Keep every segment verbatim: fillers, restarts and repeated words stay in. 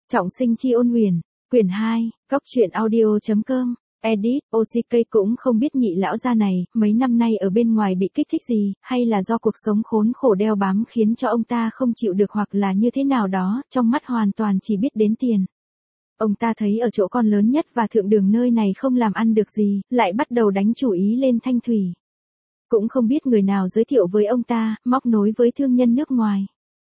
Trọng sinh chi ôn huyền, quyển hai, góc truyện audio.com, edit, ô xê ca cũng không biết nhị lão gia này, mấy năm nay ở bên ngoài bị kích thích gì, hay là do cuộc sống khốn khổ đeo bám khiến cho ông ta không chịu được hoặc là như thế nào đó, trong mắt hoàn toàn chỉ biết đến tiền. Ông ta thấy ở chỗ con lớn nhất và thượng đường nơi này không làm ăn được gì, lại bắt đầu đánh chủ ý lên Thanh Thủy. Cũng không biết người nào giới thiệu với ông ta, móc nối với thương nhân nước ngoài.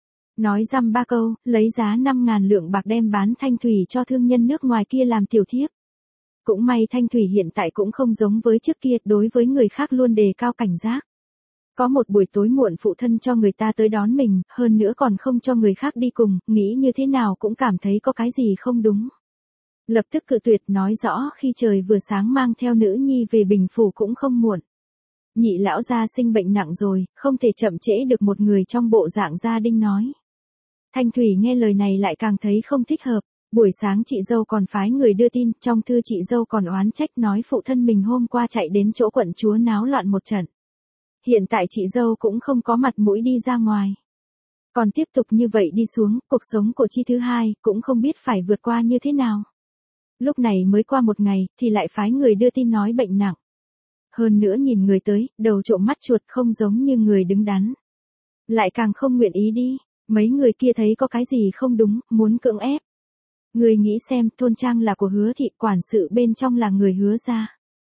Nói dăm ba câu, lấy giá năm ngàn lượng bạc đem bán Thanh Thủy cho thương nhân nước ngoài kia làm tiểu thiếp. Cũng may Thanh Thủy hiện tại cũng không giống với trước kia, đối với người khác luôn đề cao cảnh giác. Có một buổi tối muộn phụ thân cho người ta tới đón mình, hơn nữa còn không cho người khác đi cùng, nghĩ như thế nào cũng cảm thấy có cái gì không đúng. Lập tức cự tuyệt, nói rõ khi trời vừa sáng mang theo nữ nhi về Bình Phủ cũng không muộn. Nhị lão gia sinh bệnh nặng rồi, không thể chậm trễ được một người trong bộ dạng gia đình nói. Thanh Thủy nghe lời này lại càng thấy không thích hợp. Buổi sáng chị dâu còn phái người đưa tin, trong thư chị dâu còn oán trách nói phụ thân mình hôm qua chạy đến chỗ quận chúa náo loạn một trận. Hiện tại chị dâu cũng không có mặt mũi đi ra ngoài. Còn tiếp tục như vậy đi xuống, cuộc sống của chi thứ hai cũng không biết phải vượt qua như thế nào. Lúc này mới qua một ngày, thì lại phái người đưa tin nói bệnh nặng. Hơn nữa nhìn người tới, đầu trộm mắt chuột không giống như người đứng đắn. Lại càng không nguyện ý đi, mấy người kia thấy có cái gì không đúng, muốn cưỡng ép. Người nghĩ xem, thôn trang là của Hứa thị, quản sự bên trong là người Hứa gia.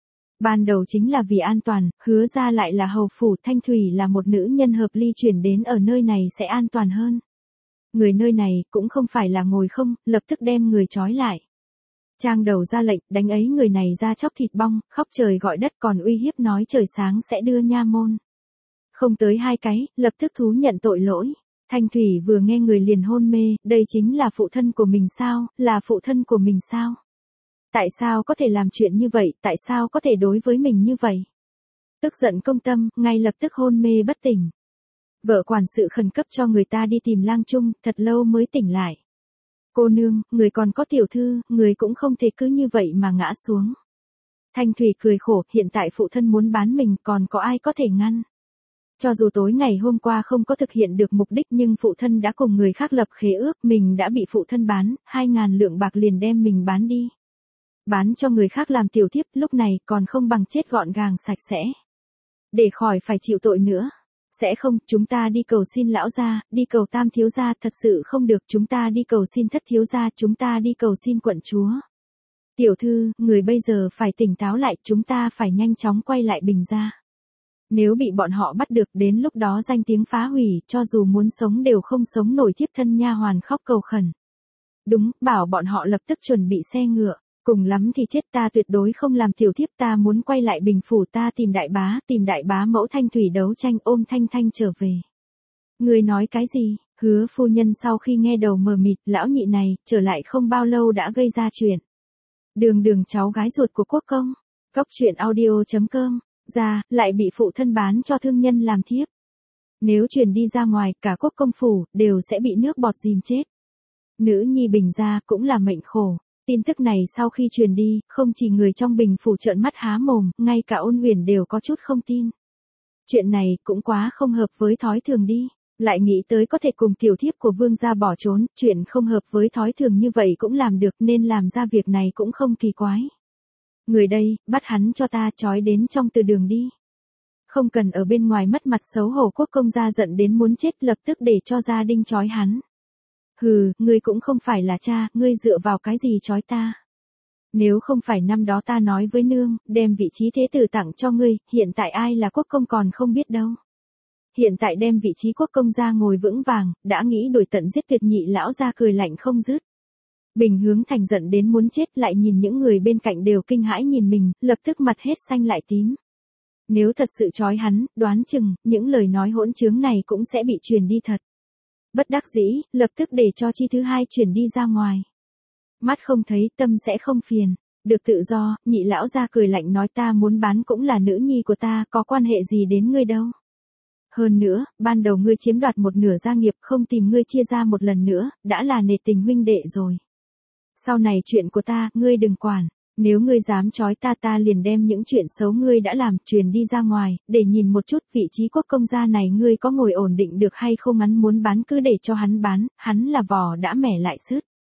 Ban đầu chính là vì an toàn, Hứa gia lại là hầu phủ, Thanh Thủy là một nữ nhân hợp ly chuyển đến ở nơi này sẽ an toàn hơn. Người nơi này cũng không phải là ngồi không, lập tức đem người trói lại. Trang đầu ra lệnh, đánh ấy người này ra chóc thịt bong, khóc trời gọi đất, còn uy hiếp nói trời sáng sẽ đưa nha môn. Không tới hai cái, lập tức thú nhận tội lỗi. Thanh Thủy vừa nghe người liền hôn mê, đây chính là phụ thân của mình sao, là phụ thân của mình sao? Tại sao có thể làm chuyện như vậy, tại sao có thể đối với mình như vậy? Tức giận công tâm, ngay lập tức hôn mê bất tỉnh. Vợ quản sự khẩn cấp cho người ta đi tìm lang trung, thật lâu mới tỉnh lại. Cô nương, người còn có tiểu thư, người cũng không thể cứ như vậy mà ngã xuống. Thanh Thủy cười khổ, hiện tại phụ thân muốn bán mình, còn có ai có thể ngăn? Cho dù tối ngày hôm qua không có thực hiện được mục đích nhưng phụ thân đã cùng người khác lập khế ước, mình đã bị phụ thân bán, hai ngàn lượng bạc liền đem mình bán đi. Bán cho người khác làm tiểu thiếp, lúc này còn không bằng chết gọn gàng sạch sẽ. Để khỏi phải chịu tội nữa. Sẽ không, chúng ta đi cầu xin lão gia, đi cầu tam thiếu gia, thật sự không được, chúng ta đi cầu xin thất thiếu gia, chúng ta đi cầu xin quận chúa. Tiểu thư, người bây giờ phải tỉnh táo lại, chúng ta phải nhanh chóng quay lại Bình gia. Nếu bị bọn họ bắt được, đến lúc đó danh tiếng phá hủy, cho dù muốn sống đều không sống nổi, thiếp thân nha hoàn khóc cầu khẩn. Đúng, bảo bọn họ lập tức chuẩn bị xe ngựa, cùng lắm thì chết, ta tuyệt đối không làm tiểu thiếp, ta muốn quay lại Bình Phủ, ta tìm đại bá, tìm đại bá mẫu Thanh Thủy đấu tranh, ôm Thanh Thanh trở về. Người nói cái gì? Hứa phu nhân sau khi nghe đầu mờ mịt, lão nhị này, trở lại không bao lâu đã gây ra chuyện. Đường đường cháu gái ruột của quốc công, góc truyện audio.com. Ra, lại bị phụ thân bán cho thương nhân làm thiếp. Nếu truyền đi ra ngoài, cả quốc công phủ, đều sẽ bị nước bọt dìm chết. Nữ nhi Bình gia cũng là mệnh khổ. Tin tức này sau khi truyền đi, không chỉ người trong Bình phủ trợn mắt há mồm, ngay cả ôn huyền đều có chút không tin. Chuyện này cũng quá không hợp với thói thường đi. Lại nghĩ tới có thể cùng tiểu thiếp của vương gia bỏ trốn, chuyện không hợp với thói thường như vậy cũng làm được, nên làm ra việc này cũng không kỳ quái. Người đây, bắt hắn cho ta, trói đến trong từ đường đi. Không cần ở bên ngoài mất mặt xấu hổ, quốc công gia giận đến muốn chết, lập tức để cho gia đình trói hắn. Hừ, ngươi cũng không phải là cha, ngươi dựa vào cái gì trói ta? Nếu không phải năm đó ta nói với nương, đem vị trí thế tử tặng cho ngươi, hiện tại ai là quốc công còn không biết đâu. Hiện tại đem vị trí quốc công gia ngồi vững vàng, đã nghĩ đuổi tận giết tuyệt, nhị lão gia cười lạnh không dứt. Bình Hướng Thành giận đến muốn chết, lại nhìn những người bên cạnh đều kinh hãi nhìn mình, lập tức mặt hết xanh lại tím. Nếu thật sự trói hắn, đoán chừng, những lời nói hỗn trướng này cũng sẽ bị truyền đi thật. Bất đắc dĩ, lập tức để cho chi thứ hai truyền đi ra ngoài. Mắt không thấy, tâm sẽ không phiền. Được tự do, nhị lão gia cười lạnh nói, ta muốn bán cũng là nữ nhi của ta, có quan hệ gì đến ngươi đâu. Hơn nữa, ban đầu ngươi chiếm đoạt một nửa gia nghiệp, không tìm ngươi chia ra một lần nữa, đã là nể tình huynh đệ rồi. Sau này chuyện của ta, ngươi đừng quản. Nếu ngươi dám trói ta, ta liền đem những chuyện xấu ngươi đã làm truyền đi ra ngoài, để nhìn một chút vị trí quốc công gia này ngươi có ngồi ổn định được hay không, hắn muốn bán cứ để cho hắn bán, hắn là vò đã mẻ lại sứt.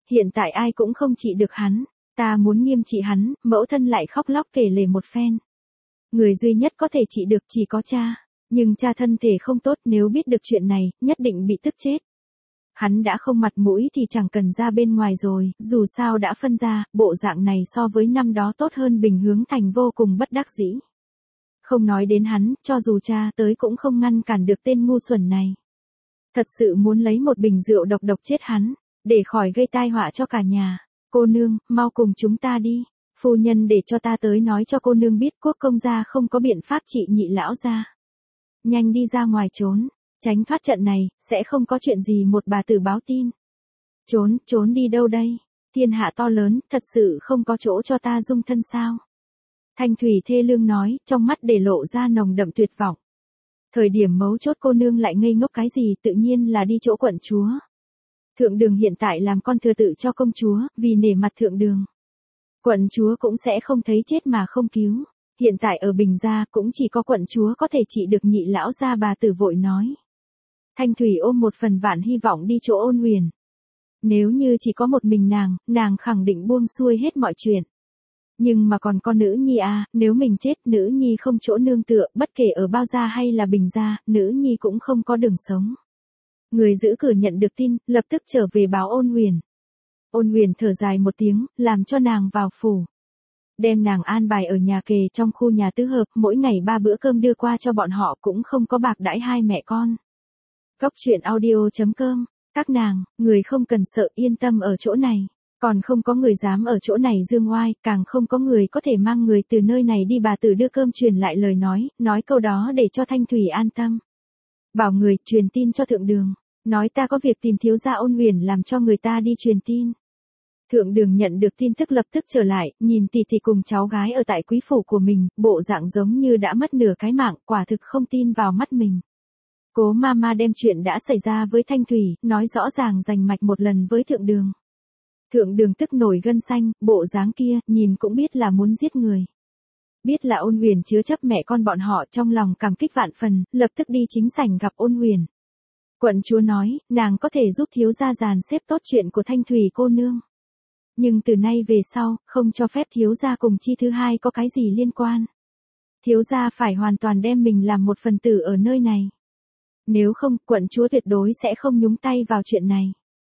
hiện tại ai cũng không trị được hắn, ta muốn nghiêm trị hắn, mẫu thân lại khóc lóc kể lể một phen. Người duy nhất có thể trị được chỉ có cha, nhưng cha thân thể không tốt, nếu biết được chuyện này, nhất định bị tức chết. Hắn đã không mặt mũi thì chẳng cần ra bên ngoài rồi, dù sao đã phân ra, bộ dạng này so với năm đó tốt hơn Bình Hướng Thành vô cùng bất đắc dĩ. Không nói đến hắn, cho dù cha tới cũng không ngăn cản được tên ngu xuẩn này. Thật sự muốn lấy một bình rượu độc độc chết hắn, để khỏi gây tai họa cho cả nhà. Cô nương, mau cùng chúng ta đi. Phu nhân để cho ta tới nói cho cô nương biết Quốc công gia không có biện pháp trị nhị lão gia. Nhanh đi ra ngoài trốn, tránh thoát trận này, sẽ không có chuyện gì một bà tử báo tin. Trốn, trốn đi đâu đây? Thiên hạ to lớn, thật sự không có chỗ cho ta dung thân sao? Thanh Thủy thê lương nói, trong mắt để lộ ra nồng đậm tuyệt vọng. Thời điểm mấu chốt cô nương lại ngây ngốc cái gì, tự nhiên là đi chỗ quận chúa. Thượng đường hiện tại làm con thừa tự cho công chúa, vì nể mặt thượng đường. Quận chúa cũng sẽ không thấy chết mà không cứu. Hiện tại ở Bình gia cũng chỉ có quận chúa có thể trị được nhị lão gia, bà tử vội nói. Thanh Thủy ôm một phần vạn hy vọng đi chỗ Ôn Huyền. Nếu như chỉ có một mình nàng, nàng khẳng định buông xuôi hết mọi chuyện. Nhưng mà còn con nữ nhi à, nếu mình chết, nữ nhi không chỗ nương tựa, bất kể ở Bao gia hay là Bình gia, nữ nhi cũng không có đường sống. Người giữ cửa nhận được tin, lập tức trở về báo Ôn Huyền. Ôn Huyền thở dài một tiếng, làm cho nàng vào phủ. Đem nàng an bài ở nhà kề trong khu nhà tứ hợp, mỗi ngày ba bữa cơm đưa qua cho bọn họ, cũng không có bạc đãi hai mẹ con. Cốc truyện audio chấm com, các nàng, người không cần sợ, yên tâm ở chỗ này. Còn không có người dám ở chỗ này dương oai, càng không có người có thể mang người từ nơi này đi. Bà tử đưa cơm truyền lại lời nói, nói câu đó để cho Thanh Thủy an tâm. Bảo người truyền tin cho thượng đường, nói ta có việc tìm thiếu gia Ôn Huyền, làm cho người ta đi truyền tin. Thượng đường nhận được tin tức lập tức trở lại, nhìn tỷ tỷ cùng cháu gái ở tại quý phủ của mình, bộ dạng giống như đã mất nửa cái mạng, quả thực không tin vào mắt mình. Cố Mama đem chuyện đã xảy ra với Thanh Thủy, nói rõ ràng rành mạch một lần với thượng đường. Thượng đường tức nổi gân xanh, bộ dáng kia, nhìn cũng biết là muốn giết người. Biết là Ôn Huyền chứa chấp mẹ con bọn họ, trong lòng cảm kích vạn phần, lập tức đi chính sảnh gặp Ôn Huyền. Quận chúa nói, nàng có thể giúp thiếu gia dàn xếp tốt chuyện của Thanh Thủy cô nương. Nhưng từ nay về sau, không cho phép thiếu gia cùng chi thứ hai có cái gì liên quan. Thiếu gia phải hoàn toàn đem mình làm một phần tử ở nơi này. Nếu không, quận chúa tuyệt đối sẽ không nhúng tay vào chuyện này.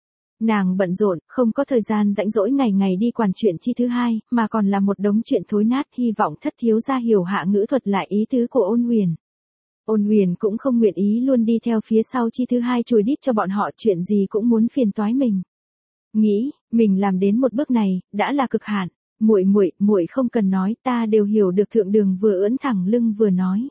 Nàng bận rộn, không có thời gian rảnh rỗi ngày ngày đi quản chuyện chi thứ hai, mà còn là một đống chuyện thối nát, hy vọng thất thiếu gia hiểu hạ ngữ thuật lại ý tứ của Ôn Huyền. Ôn Huyền cũng không nguyện ý luôn đi theo phía sau chi thứ hai chùi đít cho bọn họ, chuyện gì cũng muốn phiền toái mình. Nghĩ, mình làm đến một bước này, đã là cực hạn. Muội muội, muội không cần nói, ta đều hiểu được. Thượng đường vừa ưỡn thẳng lưng vừa nói.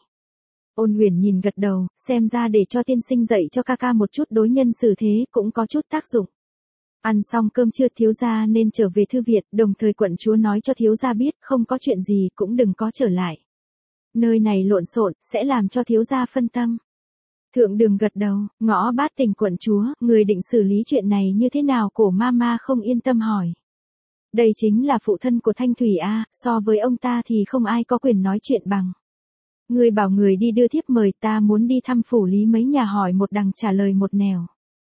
Ôn Huyền nhìn gật đầu, xem ra để cho tiên sinh dạy cho ca ca một chút đối nhân xử thế cũng có chút tác dụng. Ăn xong cơm trưa, thiếu gia nên trở về thư viện, đồng thời quận chúa nói cho thiếu gia biết, không có chuyện gì cũng đừng có trở lại. Nơi này lộn xộn, sẽ làm cho thiếu gia phân tâm. Thượng đường gật đầu, ngõ bát tình quận chúa, người định xử lý chuyện này như thế nào? Cổ Mama không yên tâm hỏi. Đây chính là phụ thân của Thanh Thủy a, so với ông ta thì không ai có quyền nói chuyện bằng. Người bảo người đi đưa thiếp mời, ta muốn đi thăm phủ lý mấy nhà, hỏi một đằng trả lời một nẻo.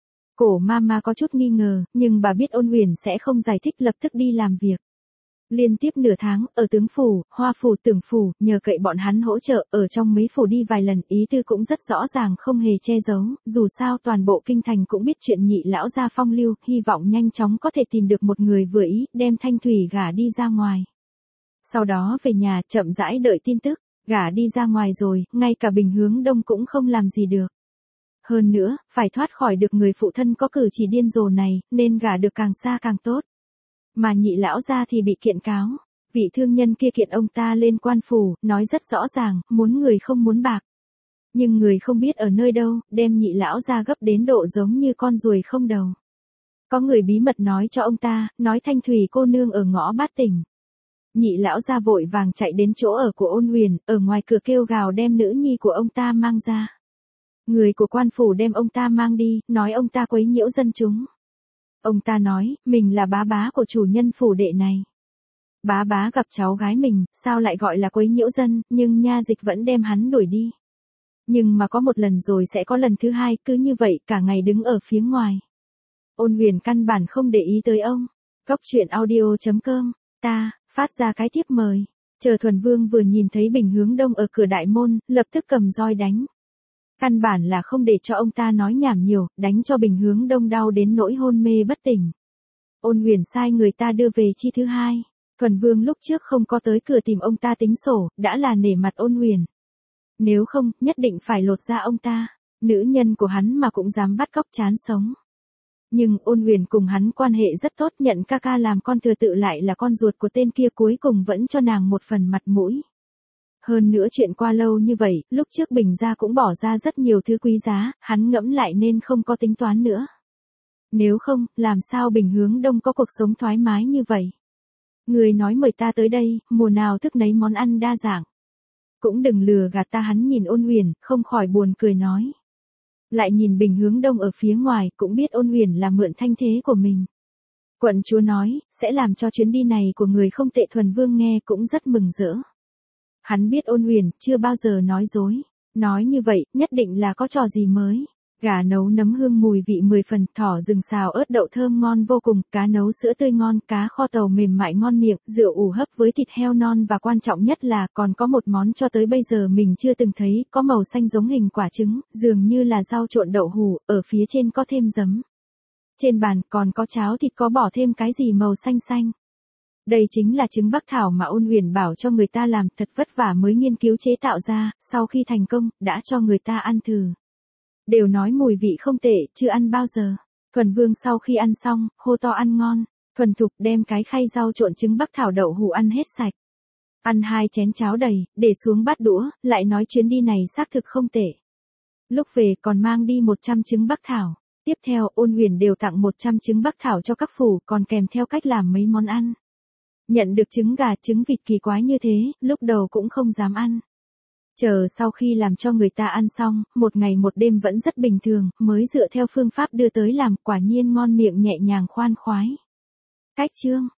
Cổ Mama có chút nghi ngờ, nhưng bà biết Ôn Huyền sẽ không giải thích, lập tức đi làm việc. Liên tiếp nửa tháng, ở tướng phủ, hoa phủ, tưởng phủ, nhờ cậy bọn hắn hỗ trợ, ở trong mấy phủ đi vài lần, ý tư cũng rất rõ ràng, không hề che giấu, dù sao toàn bộ kinh thành cũng biết chuyện nhị lão gia phong lưu, hy vọng nhanh chóng có thể tìm được một người vừa ý, đem Thanh Thủy gả đi ra ngoài. Sau đó về nhà, chậm rãi đợi tin tức, gả đi ra ngoài rồi, ngay cả Bình Hướng Đông cũng không làm gì được. Hơn nữa, phải thoát khỏi được người phụ thân có cử chỉ điên rồ này, nên gả được càng xa càng tốt. Mà nhị lão gia thì bị kiện cáo. Vị thương nhân kia kiện ông ta lên quan phủ, nói rất rõ ràng, muốn người không muốn bạc. Nhưng người không biết ở nơi đâu, đem nhị lão gia gấp đến độ giống như con ruồi không đầu. Có người bí mật nói cho ông ta, nói Thanh Thủy cô nương ở ngõ bát tỉnh. Nhị lão gia vội vàng chạy đến chỗ ở của Ôn Huyền, ở ngoài cửa kêu gào đem nữ nhi của ông ta mang ra. Người của quan phủ đem ông ta mang đi, nói ông ta quấy nhiễu dân chúng. Ông ta nói, mình là bá bá của chủ nhân phủ đệ này. Bá bá gặp cháu gái mình, sao lại gọi là quấy nhiễu dân, nhưng nha dịch vẫn đem hắn đuổi đi. Nhưng mà có một lần rồi sẽ có lần thứ hai, cứ như vậy cả ngày đứng ở phía ngoài. Ôn Huyền căn bản không để ý tới ông. Cốc truyện audio chấm com, ta, phát ra cái tiếp mời. Chờ Thuần Vương vừa nhìn thấy Bình Hướng Đông ở cửa đại môn, lập tức cầm roi đánh. Căn bản là không để cho ông ta nói nhảm nhiều, đánh cho Bình Hướng Đông đau đến nỗi hôn mê bất tỉnh. Ôn Huyền sai người ta đưa về chi thứ hai. Thuần Vương lúc trước không có tới cửa tìm ông ta tính sổ, đã là nể mặt Ôn Huyền. Nếu không, nhất định phải lột ra ông ta. Nữ nhân của hắn mà cũng dám bắt cóc chán sống. Nhưng Ôn Huyền cùng hắn quan hệ rất tốt, nhận ca ca làm con thừa tự lại là con ruột của tên kia, cuối cùng vẫn cho nàng một phần mặt mũi. Hơn nữa chuyện qua lâu như vậy, lúc trước Bình gia cũng bỏ ra rất nhiều thứ quý giá, hắn ngẫm lại nên không có tính toán nữa. Nếu không, làm sao Bình Hướng Đông có cuộc sống thoải mái như vậy? Người nói mời ta tới đây, mùa nào thức nấy món ăn đa dạng. Cũng đừng lừa gạt ta, hắn nhìn Ôn Huyền, không khỏi buồn cười nói. Lại nhìn Bình Hướng Đông ở phía ngoài, cũng biết Ôn Huyền là mượn thanh thế của mình. Quận chúa nói, sẽ làm cho chuyến đi này của người không tệ. Thuần Vương nghe cũng rất mừng rỡ. Hắn biết Ôn Huyền chưa bao giờ nói dối. Nói như vậy, nhất định là có trò gì mới. Gà nấu nấm hương mùi vị mười phần, thỏ rừng xào ớt đậu thơm ngon vô cùng, cá nấu sữa tươi ngon, cá kho tàu mềm mại ngon miệng, rượu ủ hấp với thịt heo non, và quan trọng nhất là còn có một món cho tới bây giờ mình chưa từng thấy, có màu xanh giống hình quả trứng, dường như là rau trộn đậu hủ, ở phía trên có thêm giấm. Trên bàn còn có cháo thịt, có bỏ thêm cái gì màu xanh xanh. Đây chính là trứng Bắc Thảo mà Ôn Huyền bảo cho người ta làm, thật vất vả mới nghiên cứu chế tạo ra, sau khi thành công, đã cho người ta ăn thử. Đều nói mùi vị không tệ, chưa ăn bao giờ. Thuần Vương sau khi ăn xong, hô to ăn ngon, thuần thục đem cái khay rau trộn trứng Bắc Thảo đậu hủ ăn hết sạch. Ăn hai chén cháo đầy, để xuống bát đũa, lại nói chuyến đi này xác thực không tệ. Lúc về còn mang đi một trăm trứng Bắc Thảo. Tiếp theo Ôn Huyền đều tặng một trăm trứng Bắc Thảo cho các phủ, còn kèm theo cách làm mấy món ăn. Nhận được trứng gà trứng vịt kỳ quái như thế, lúc đầu cũng không dám ăn. Chờ sau khi làm cho người ta ăn xong, một ngày một đêm vẫn rất bình thường, mới dựa theo phương pháp đưa tới làm, quả nhiên ngon miệng nhẹ nhàng khoan khoái. Cách chương